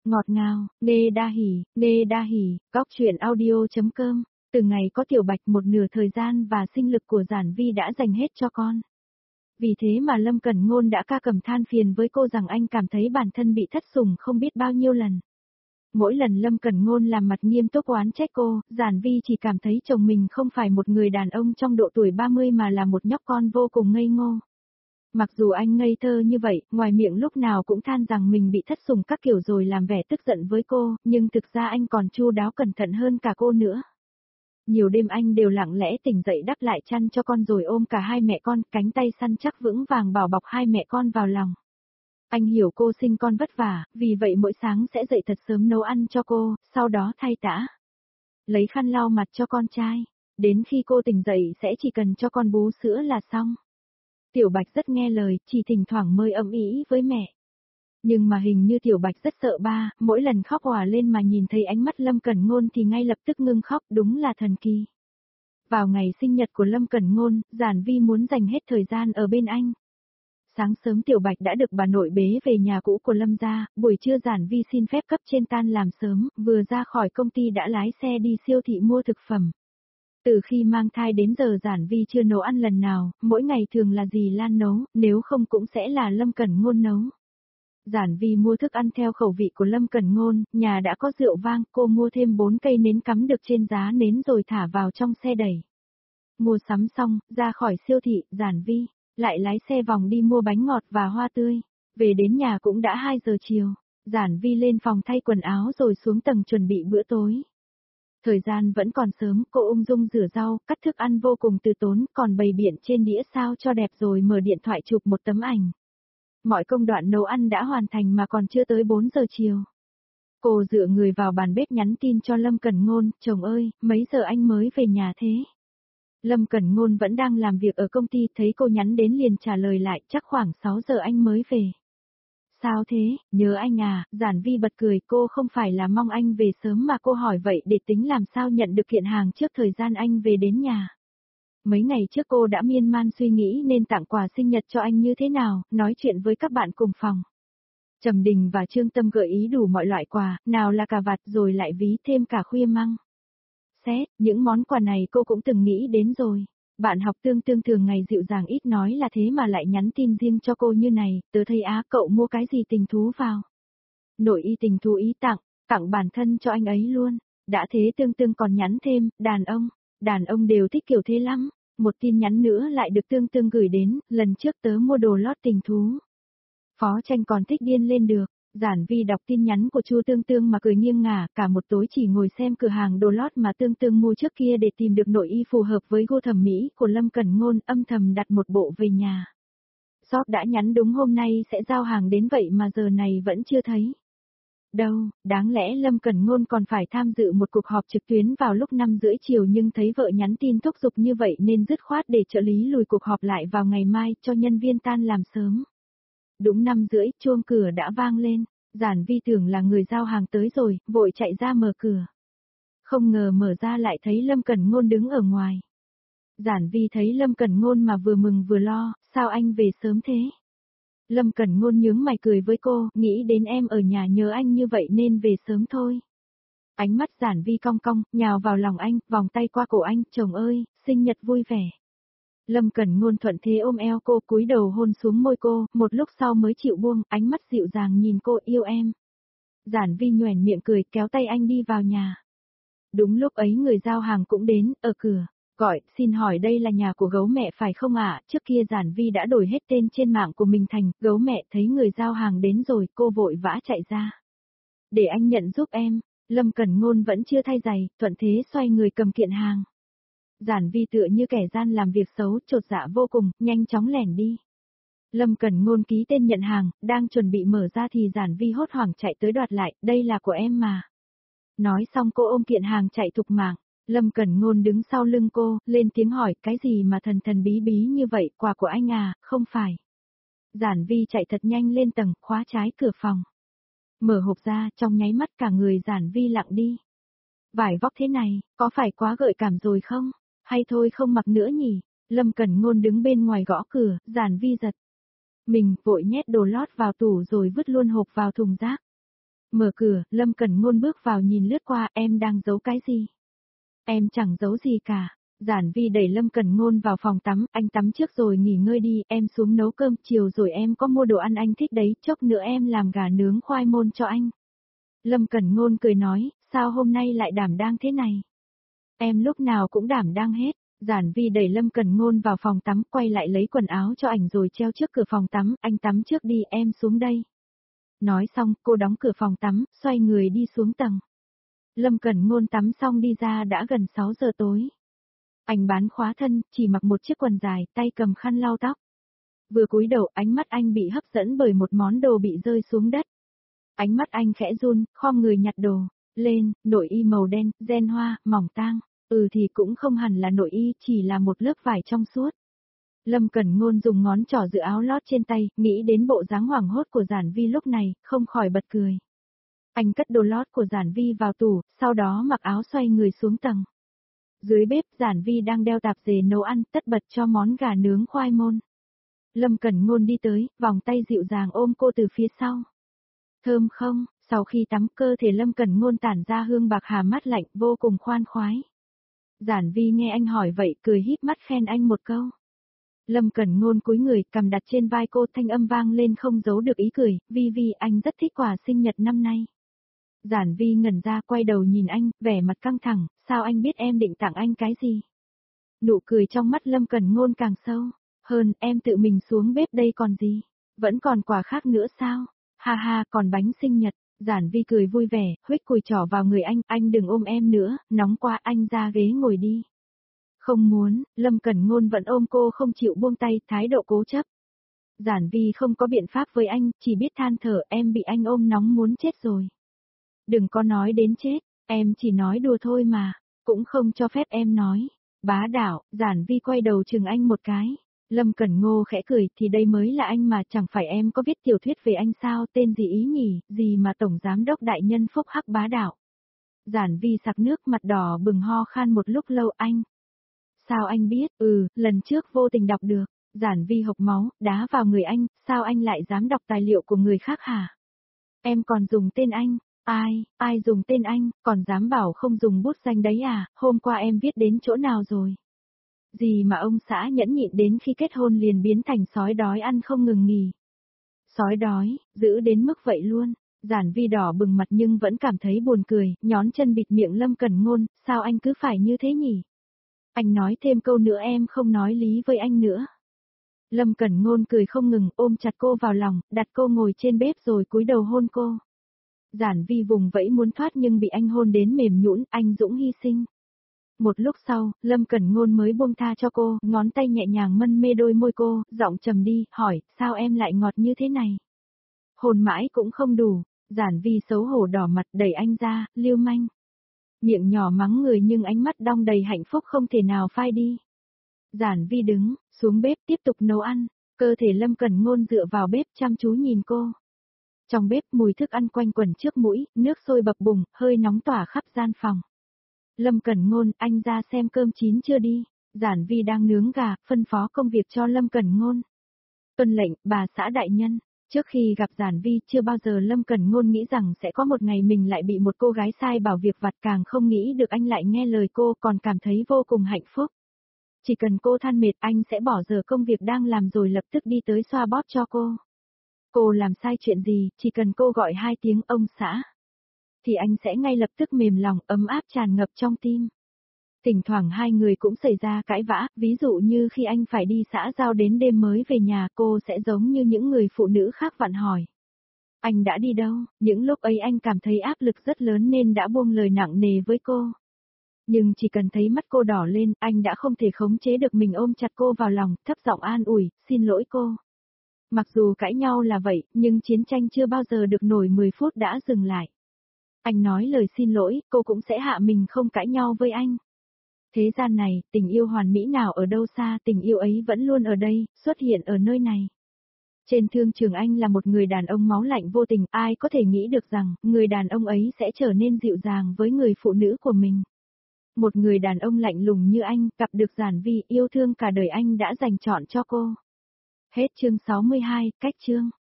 Ngọt ngào, nê đa hỉ, góc truyện audio.com. Từ ngày có Tiểu Bạch, một nửa thời gian và sinh lực của Giản Vi đã dành hết cho con. Vì thế mà Lâm Cẩn Ngôn đã ca cầm than phiền với cô rằng anh cảm thấy bản thân bị thất sủng không biết bao nhiêu lần. Mỗi lần Lâm Cẩn Ngôn làm mặt nghiêm túc oán trách cô, Giản Vi chỉ cảm thấy chồng mình không phải một người đàn ông trong độ tuổi 30 mà là một nhóc con vô cùng ngây ngô. Mặc dù anh ngây thơ như vậy, ngoài miệng lúc nào cũng than rằng mình bị thất sủng các kiểu rồi làm vẻ tức giận với cô, nhưng thực ra anh còn chu đáo cẩn thận hơn cả cô nữa. Nhiều đêm anh đều lặng lẽ tỉnh dậy đắp lại chăn cho con rồi ôm cả hai mẹ con, cánh tay săn chắc vững vàng bảo bọc hai mẹ con vào lòng. Anh hiểu cô sinh con vất vả, vì vậy mỗi sáng sẽ dậy thật sớm nấu ăn cho cô, sau đó thay tã. Lấy khăn lau mặt cho con trai. Đến khi cô tỉnh dậy sẽ chỉ cần cho con bú sữa là xong. Tiểu Bạch rất nghe lời, chỉ thỉnh thoảng mơi ầm ĩ với mẹ. Nhưng mà hình như Tiểu Bạch rất sợ ba, mỗi lần khóc òa lên mà nhìn thấy ánh mắt Lâm Cẩn Ngôn thì ngay lập tức ngưng khóc, đúng là thần kỳ. Vào ngày sinh nhật của Lâm Cẩn Ngôn, Giản Vi muốn dành hết thời gian ở bên anh. Sáng sớm Tiểu Bạch đã được bà nội bế về nhà cũ của Lâm gia, buổi trưa Giản Vi xin phép cấp trên tan làm sớm, vừa ra khỏi công ty đã lái xe đi siêu thị mua thực phẩm. Từ khi mang thai đến giờ Giản Vi chưa nấu ăn lần nào, mỗi ngày thường là dì Lan nấu, nếu không cũng sẽ là Lâm Cẩn Ngôn nấu. Giản Vi mua thức ăn theo khẩu vị của Lâm Cẩn Ngôn, nhà đã có rượu vang, cô mua thêm 4 cây nến cắm được trên giá nến rồi thả vào trong xe đẩy. Mua sắm xong, ra khỏi siêu thị, Giản Vi lại lái xe vòng đi mua bánh ngọt và hoa tươi. Về đến nhà cũng đã 2 giờ chiều, Giản Vi lên phòng thay quần áo rồi xuống tầng chuẩn bị bữa tối. Thời gian vẫn còn sớm, cô ung dung rửa rau, cắt thức ăn vô cùng từ tốn, còn bày biện trên đĩa sao cho đẹp rồi mở điện thoại chụp một tấm ảnh. Mọi công đoạn nấu ăn đã hoàn thành mà còn chưa tới 4 giờ chiều. Cô dựa người vào bàn bếp nhắn tin cho Lâm Cẩn Ngôn, chồng ơi, mấy giờ anh mới về nhà thế? Lâm Cẩn Ngôn vẫn đang làm việc ở công ty, thấy cô nhắn đến liền trả lời lại, chắc khoảng 6 giờ anh mới về. Sao thế, nhớ anh à? Giản Vi bật cười, cô không phải là mong anh về sớm mà cô hỏi vậy để tính làm sao nhận được kiện hàng trước thời gian anh về đến nhà. Mấy ngày trước cô đã miên man suy nghĩ nên tặng quà sinh nhật cho anh như thế nào, nói chuyện với các bạn cùng phòng. Trầm Đình và Trương Tâm gợi ý đủ mọi loại quà, nào là cà vạt rồi lại ví thêm cả khuya măng. Xét, những món quà này cô cũng từng nghĩ đến rồi. Bạn học Tương Tương thường ngày dịu dàng ít nói là thế mà lại nhắn tin riêng cho cô như này, tớ thấy cậu mua cái gì tình thú vào. Nội y tình thú ý tặng bản thân cho anh ấy luôn. Đã thế Tương Tương còn nhắn thêm, đàn ông đều thích kiểu thế lắm. Một tin nhắn nữa lại được Tương Tương gửi đến, lần trước tớ mua đồ lót tình thú. Phó Tranh còn thích điên lên được. Giản Vi đọc tin nhắn của Chu Tương Tương mà cười nghiêng ngả, cả một tối chỉ ngồi xem cửa hàng đồ lót mà Tương Tương mua trước kia để tìm được nội y phù hợp với gu thẩm mỹ của Lâm Cẩn Ngôn, âm thầm đặt một bộ về nhà. Shop đã nhắn đúng hôm nay sẽ giao hàng đến vậy mà giờ này vẫn chưa thấy. Đâu, đáng lẽ Lâm Cẩn Ngôn còn phải tham dự một cuộc họp trực tuyến vào lúc 5:30 chiều nhưng thấy vợ nhắn tin thúc giục như vậy nên dứt khoát để trợ lý lùi cuộc họp lại vào ngày mai cho nhân viên tan làm sớm. Đúng 5:30, chuông cửa đã vang lên, Giản Vi tưởng là người giao hàng tới rồi, vội chạy ra mở cửa. Không ngờ mở ra lại thấy Lâm Cẩn Ngôn đứng ở ngoài. Giản Vi thấy Lâm Cẩn Ngôn mà vừa mừng vừa lo, sao anh về sớm thế? Lâm Cẩn Ngôn nhướng mày cười với cô, nghĩ đến em ở nhà nhớ anh như vậy nên về sớm thôi. Ánh mắt Giản Vi cong cong, nhào vào lòng anh, vòng tay qua cổ anh, chồng ơi, sinh nhật vui vẻ. Lâm Cẩn Ngôn thuận thế ôm eo cô, cúi đầu hôn xuống môi cô, một lúc sau mới chịu buông, ánh mắt dịu dàng nhìn cô, yêu em. Giản Vi nhoẻn miệng cười, kéo tay anh đi vào nhà. Đúng lúc ấy người giao hàng cũng đến, ở cửa, gọi, xin hỏi đây là nhà của gấu mẹ phải không ạ? Trước kia Giản Vi đã đổi hết tên trên mạng của mình thành, gấu mẹ. Thấy người giao hàng đến rồi, cô vội vã chạy ra. Để anh nhận giúp em. Lâm Cẩn Ngôn vẫn chưa thay giày, thuận thế xoay người cầm kiện hàng. Giản Vi tựa như kẻ gian làm việc xấu, chột dạ vô cùng, nhanh chóng lẻn đi. Lâm Cẩn Ngôn ký tên nhận hàng, đang chuẩn bị mở ra thì Giản Vi hốt hoảng chạy tới đoạt lại, đây là của em mà. Nói xong cô ôm kiện hàng chạy thục mạng. Lâm Cẩn Ngôn đứng sau lưng cô, lên tiếng hỏi, cái gì mà thần thần bí bí như vậy, quà của anh à, không phải. Giản Vi chạy thật nhanh lên tầng, khóa trái cửa phòng. Mở hộp ra, trong nháy mắt cả người Giản Vi lặng đi. Vải vóc thế này, có phải quá gợi cảm rồi không? Hay thôi không mặc nữa nhỉ? Lâm Cẩn Ngôn đứng bên ngoài gõ cửa, Giản Vi giật mình, vội nhét đồ lót vào tủ rồi vứt luôn hộp vào thùng rác. Mở cửa, Lâm Cẩn Ngôn bước vào nhìn lướt qua, em đang giấu cái gì? Em chẳng giấu gì cả. Giản Vi đẩy Lâm Cẩn Ngôn vào phòng tắm, anh tắm trước rồi nghỉ ngơi đi, em xuống nấu cơm, chiều rồi em có mua đồ ăn anh thích đấy, chốc nữa em làm gà nướng khoai môn cho anh. Lâm Cẩn Ngôn cười nói, sao hôm nay lại đảm đang thế này? Em lúc nào cũng đảm đang hết. Giản Vi đẩy Lâm Cẩn Ngôn vào phòng tắm, quay lại lấy quần áo cho ảnh rồi treo trước cửa phòng tắm, anh tắm trước đi, em xuống đây. Nói xong, cô đóng cửa phòng tắm, xoay người đi xuống tầng. Lâm Cẩn Ngôn tắm xong đi ra đã gần 6 giờ tối. Anh bán khóa thân, chỉ mặc một chiếc quần dài, tay cầm khăn lau tóc. Vừa cúi đầu, ánh mắt anh bị hấp dẫn bởi một món đồ bị rơi xuống đất. Ánh mắt anh khẽ run, khom người nhặt đồ lên, nội y màu đen, ren hoa, mỏng tang. Thì cũng không hẳn là nội y, chỉ là một lớp vải trong suốt. Lâm Cẩn Ngôn dùng ngón trỏ giữ áo lót trên tay, nghĩ đến bộ dáng hoảng hốt của Giản Vi lúc này, không khỏi bật cười. Anh cất đồ lót của Giản Vi vào tủ, sau đó mặc áo xoay người xuống tầng. Dưới bếp, Giản Vi đang đeo tạp dề nấu ăn, tất bật cho món gà nướng khoai môn. Lâm Cẩn Ngôn đi tới, vòng tay dịu dàng ôm cô từ phía sau. Thơm không? Sau khi tắm, cơ thể Lâm Cẩn Ngôn tản ra hương bạc hà mát lạnh, vô cùng khoan khoái. Giản Vi nghe anh hỏi vậy, cười híp mắt khen anh một câu. Lâm Cẩn Ngôn cúi người, cầm đặt trên vai cô, thanh âm vang lên không giấu được ý cười, Vi anh rất thích quà sinh nhật năm nay. Giản Vi ngẩn ra, quay đầu nhìn anh, vẻ mặt căng thẳng, sao anh biết em định tặng anh cái gì? Nụ cười trong mắt Lâm Cẩn Ngôn càng sâu, hơn, em tự mình xuống bếp đây còn gì? Vẫn còn quà khác nữa sao? Ha ha, còn bánh sinh nhật. Giản Vi cười vui vẻ, huých cùi trỏ vào người anh đừng ôm em nữa, nóng quá, anh ra ghế ngồi đi. Không muốn, Lâm Cẩn Ngôn vẫn ôm cô không chịu buông tay, thái độ cố chấp. Giản Vi không có biện pháp với anh, chỉ biết than thở, em bị anh ôm nóng muốn chết rồi. Đừng có nói đến chết, em chỉ nói đùa thôi mà, cũng không cho phép em nói. Bá đạo, Giản Vi quay đầu chừng anh một cái. Lâm Cẩn Ngô khẽ cười, thì đây mới là anh mà, chẳng phải em có viết tiểu thuyết về anh sao, tên gì ý nhỉ, gì mà tổng giám đốc đại nhân phúc hắc bá đạo. Giản Vi sặc nước, mặt đỏ bừng, ho khan một lúc lâu. Anh. Sao anh biết? Lần trước vô tình đọc được. Giản Vi hộc máu, đá vào người anh, sao anh lại dám đọc tài liệu của người khác hả? Em còn dùng tên anh. Ai dùng tên anh, còn dám bảo không dùng bút danh đấy à, hôm qua em viết đến chỗ nào rồi? Gì mà ông xã nhẫn nhịn đến khi kết hôn liền biến thành sói đói ăn không ngừng nghỉ. Sói đói, giữ đến mức vậy luôn. Giản Vi đỏ bừng mặt nhưng vẫn cảm thấy buồn cười, nhón chân bịt miệng Lâm Cẩn Ngôn, sao anh cứ phải như thế nhỉ? Anh nói thêm câu nữa em không nói lý với anh nữa. Lâm Cẩn Ngôn cười không ngừng, ôm chặt cô vào lòng, đặt cô ngồi trên bếp rồi cúi đầu hôn cô. Giản Vi vùng vẫy muốn thoát nhưng bị anh hôn đến mềm nhũn, anh dũng hy sinh. Một lúc sau, Lâm Cẩn Ngôn mới buông tha cho cô, ngón tay nhẹ nhàng mân mê đôi môi cô, giọng trầm đi, hỏi, sao em lại ngọt như thế này? Hôn mãi cũng không đủ, Giản Vi xấu hổ đỏ mặt đẩy anh ra, lưu manh. Miệng nhỏ mắng người nhưng ánh mắt đong đầy hạnh phúc không thể nào phai đi. Giản Vi đứng, xuống bếp tiếp tục nấu ăn, cơ thể Lâm Cẩn Ngôn dựa vào bếp chăm chú nhìn cô. Trong bếp mùi thức ăn quanh quẩn trước mũi, nước sôi bập bùng, hơi nóng tỏa khắp gian phòng. Lâm Cẩn Ngôn, anh ra xem cơm chín chưa đi. Giản Vi đang nướng gà, phân phó công việc cho Lâm Cẩn Ngôn. Tuân lệnh, bà xã đại nhân. Trước khi gặp Giản Vi, chưa bao giờ Lâm Cẩn Ngôn nghĩ rằng sẽ có một ngày mình lại bị một cô gái sai bảo việc vặt, càng không nghĩ được anh lại nghe lời cô, còn cảm thấy vô cùng hạnh phúc. Chỉ cần cô than mệt, anh sẽ bỏ giờ công việc đang làm rồi lập tức đi tới xoa bóp cho cô. Cô làm sai chuyện gì, chỉ cần cô gọi 2 tiếng ông xã, thì anh sẽ ngay lập tức mềm lòng, ấm áp tràn ngập trong tim. Thỉnh thoảng hai người cũng xảy ra cãi vã, ví dụ như khi anh phải đi xã giao đến đêm mới về nhà, cô sẽ giống như những người phụ nữ khác vặn hỏi. Anh đã đi đâu? Những lúc ấy anh cảm thấy áp lực rất lớn nên đã buông lời nặng nề với cô. Nhưng chỉ cần thấy mắt cô đỏ lên, anh đã không thể khống chế được mình ôm chặt cô vào lòng, thấp giọng an ủi, xin lỗi cô. Mặc dù cãi nhau là vậy, nhưng chiến tranh chưa bao giờ được nổi 10 phút đã dừng lại. Anh nói lời xin lỗi, cô cũng sẽ hạ mình không cãi nhau với anh. Thế gian này, tình yêu hoàn mỹ nào ở đâu xa, tình yêu ấy vẫn luôn ở đây, xuất hiện ở nơi này. Trên thương trường anh là một người đàn ông máu lạnh vô tình, ai có thể nghĩ được rằng, người đàn ông ấy sẽ trở nên dịu dàng với người phụ nữ của mình. Một người đàn ông lạnh lùng như anh, gặp được Giản Vi, yêu thương cả đời anh đã dành chọn cho cô. Hết chương 62, cách chương.